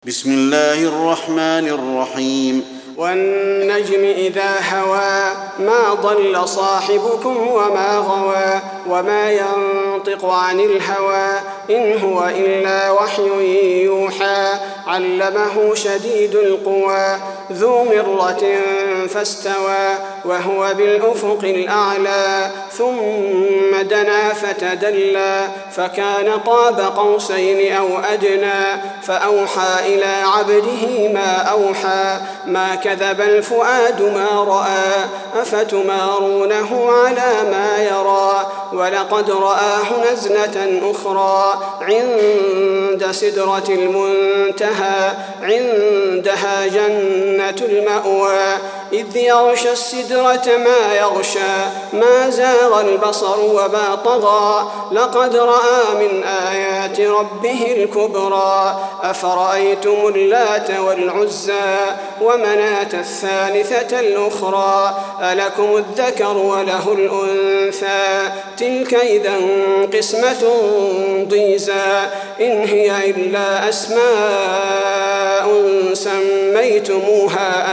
بسم الله الرحمن الرحيم والنجم إذا هوى ما ضل صاحبكم وما غوى وما ينطق عن الهوى إن هو إلا وحي يوحى علمه شديد القوى ذو مرة فاستوى وهو بالأفق الأعلى ثم دنا فتدلى فكان قاب قوسين أو أدنى فأوحى إلى عبده ما أوحى ما كذب الفؤاد ما رأى أفتمارونه على ما يرى ولقد رآه نزلة أخرى عند سدرة المنتهى عندها جنة المأوى إذ يغشى السدرة ما يغشى ما زاغ البصر وما طغى لقد رأى من آيات ربه الكبرى أفرأيتم اللات والعزى ومناة الثالثة الأخرى ألكم الذكر وله الأنثى تلك إذا قسمة ضيزى إن هي إلا أسماء سميتموها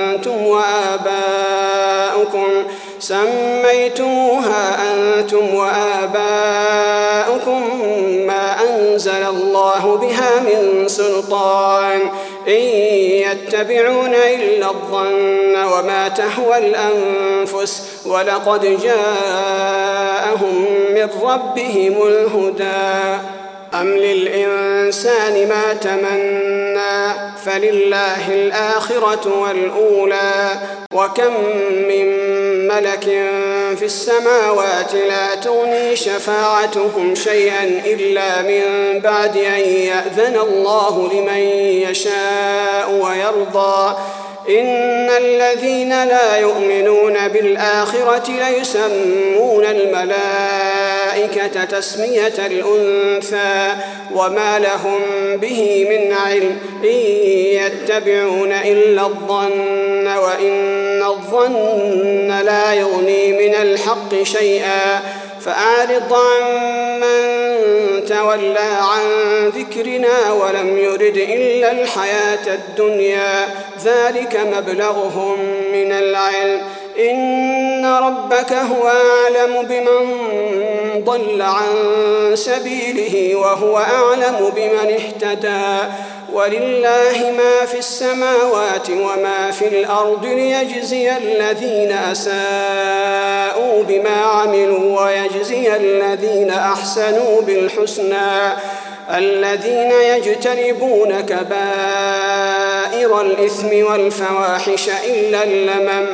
أنتم وآباؤكم ما أنزل الله بها من سلطان إن يتبعون إلا الظن وما تهوى الأنفس ولقد جاءهم من ربهم الهدى أم للإنسان ما تمنى فلله الآخرة والأولى وكم من ملك في السماوات لا تغني شفاعتهم شيئا إلا من بعد أن يأذن الله لمن يشاء ويرضى إن الذين لا يؤمنون بالآخرة ليسمون الملائكة تسمية الأنثى وما لهم به من علم إن يتبعون إلا الظن وإن الظن لا يغني من الحق شيئا فأعرض عمن تولى عن ذكرنا ولم يرد إلا الحياة الدنيا ذلك مبلغهم من العلم إن ربك هو أعلم بمن ضل عن سبيله وهو أعلم بمن اهتدى ولله ما في السماوات وما في الأرض ليجزي الذين أساءوا بما عملوا ويجزي الذين أحسنوا بالحسنى الذين يجتنبون كبائر الإثم والفواحش إلا اللمم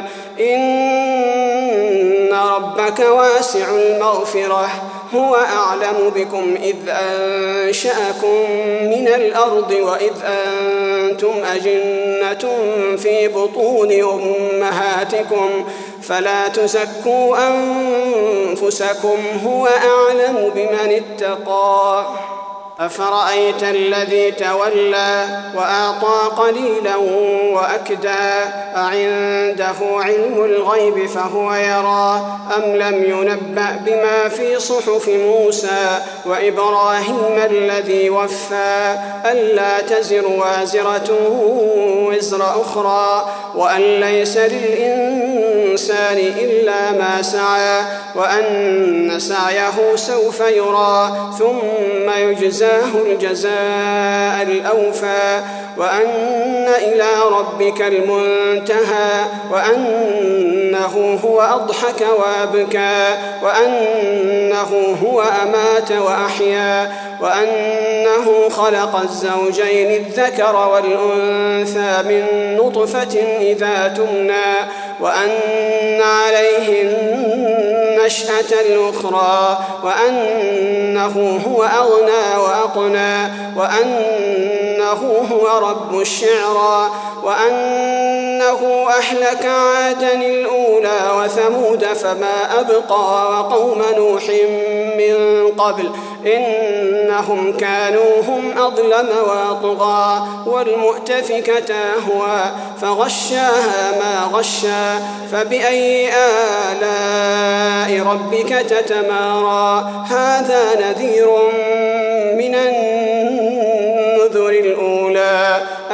إن ربك واسع المغفرة هو أعلم بكم إذ أنشأكم من الأرض وإذ أنتم أجنة في بطون أمهاتكم فلا تزكوا أنفسكم هو أعلم بمن اتقى أفرأيت الذي تولى وأعطى قليلا وأكدى أعنده علم الغيب فهو يرى أم لم ينبأ بما في صحف موسى وإبراهيم الذي وفى ألا تزر وازرة وزر أخرى وأن ليس للإنسان إلا ما سعى وأن سعيه سوف يرى ثم يجزاه الجزاء الأوفى وأن إلى ربك المنتهى وأنه هو أضحك وأبكى وأنه هو أمات وأحيا وأنه خلق الزوجين الذكر والأنثى من نطفة إذا تمنى وأن عليه النشأة الأخرى وأنه هو أغنى وأقنى وأنه هو رب الشعرى وأنه أهلك عادا الأولى وثمود فما أبقى وقوم نوح من قبل إنهم كانوا هم أظلم وأطغى والمؤتفكة أهوى فغشاها ما غشى فبأي آلاء ربك تتمارى هذا نذير من النذر الأولى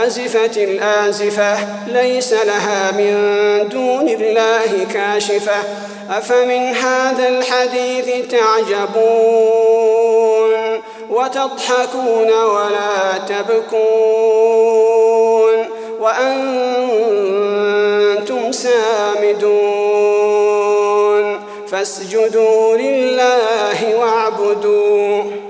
أزفت الآزفة ليس لها من دون الله كاشفة أفمن هذا الحديث تعجبون وتضحكون ولا تبكون وأنتم سامدون فاسجدوا لله واعبدوا